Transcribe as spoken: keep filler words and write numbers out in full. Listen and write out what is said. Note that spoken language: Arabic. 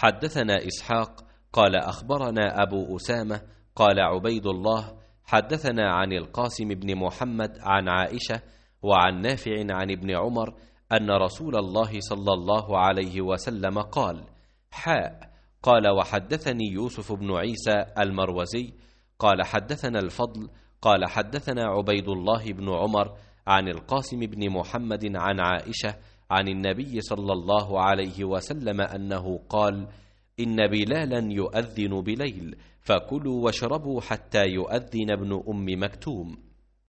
حدثنا إسحاق قال أخبرنا أبو أسامة قال عبيد الله حدثنا عن القاسم بن محمد عن عائشة وعن نافع عن ابن عمر أن رسول الله صلى الله عليه وسلم قال: حاء. قال وحدثني يوسف بن عيسى المروزي قال حدثنا الفضل قال حدثنا عبيد الله بن عمر عن القاسم بن محمد عن عائشة عن النبي صلى الله عليه وسلم أنه قال: إن بلالا يؤذن بليل فكلوا واشربوا حتى يؤذن ابن أم مكتوم.